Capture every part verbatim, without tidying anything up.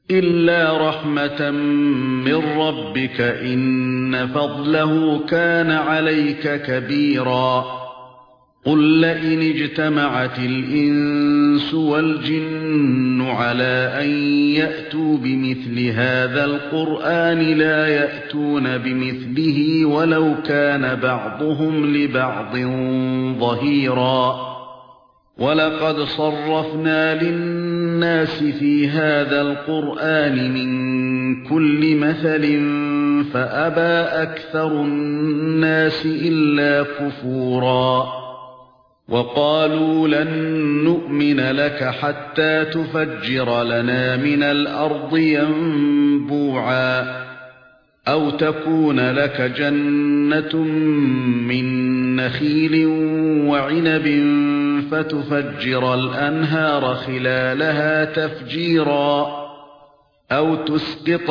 إِلَّا رَحْمَةً مِّن رَّبِّكَ إِنَّ فَضْلَهُ كَانَ عَلَيْكَ كَبِيرًا قُل لَّئِنِ اجْتَمَعَتِ الْإِنسُ وَالْجِنُّ عَلَىٰ أَن يَأْتُوا بِمِثْلِ هَٰذَا الْقُرْآنِ لَا يَأْتُونَ بِمِثْلِهِ وَلَوْ كَانَ بَعْضُهُمْ لِبَعْضٍ ظَهِيرًا وَلَقَدْ صَرَّفْنَا لِلنَّاسِ فِي هَذَا الْقُرْآنِ مِنْ كُلِّ مَثَلٍ فَأَبَى أَكْثَرُ النَّاسِ إِلَّا كُفُورًا وَقَالُوا لَن نُّؤْمِنَ لَكَ حَتَّى تُفَجِّرَ لَنَا مِنَ الْأَرْضِ يَنبُوعًا أَوْ تَكُونَ لَكَ جَنَّةٌ مِّن نَّخِيلٍ وَعِنَبٍ فَتُفَجِّرَ الْأَنْهَارَ خِلَالَهَا تَفْجِيرًا أَوْ تُسْقِطَ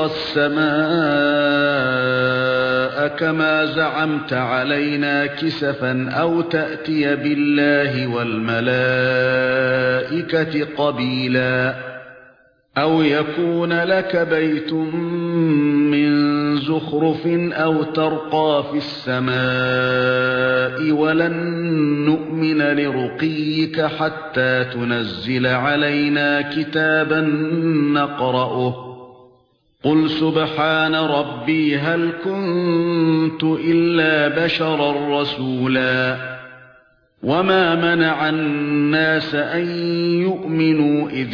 السَّمَاءَ كَمَا زَعَمْتَ عَلَيْنَا كِسَفًا أَوْ تَأْتِيَ بِاللَّهِ وَالْمَلَائِكَةِ قَبِيلًا أَوْ يَكُونَ لَكَ بَيْتٌ مِّن زُخْرُفٍ أَوْ تَرْقَىٰ فِي السَّمَاءِ وَلَن نُّؤْمِنَ لِرُقِيِّكَ حَتَّىٰ تُنَزِّلَ عَلَيْنَا كِتَابًا نَّقْرَؤُهُ قُلْ سُبْحَانَ رَبِّي هَلْ كُنتُ إِلَّا بَشَرًا رَّسُولًا وَمَا مَنَعَ النَّاسَ أَن يُؤْمِنُوا إِذْ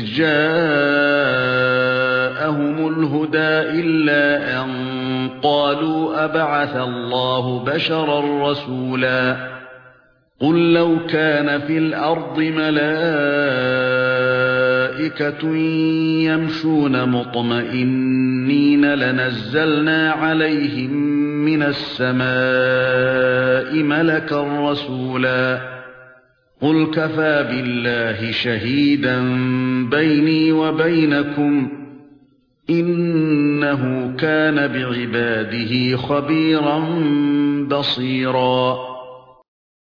جَاءَهُمُ الْهُدَىٰ إِلَّا أَن قَالُوا أَبَعَثَ اللَّهُ بَشَرًا رَّسُولًا قُل لَّوْ كَانَ فِي الْأَرْضِ مَلَائِكَةٌ يَمْشُونَ مُطْمَئِنِّينَ لَنَزَّلْنَا عَلَيْهِم مِّنَ السَّمَاءِ مَلَكًا رَّسُولًا قُلْ كَفَىٰ بِاللَّهِ شَهِيدًا بَيْنِي وَبَيْنَكُمْ إِنَّهُ كَانَ بِعِبَادِهِ خَبِيرًا بَصِيرًا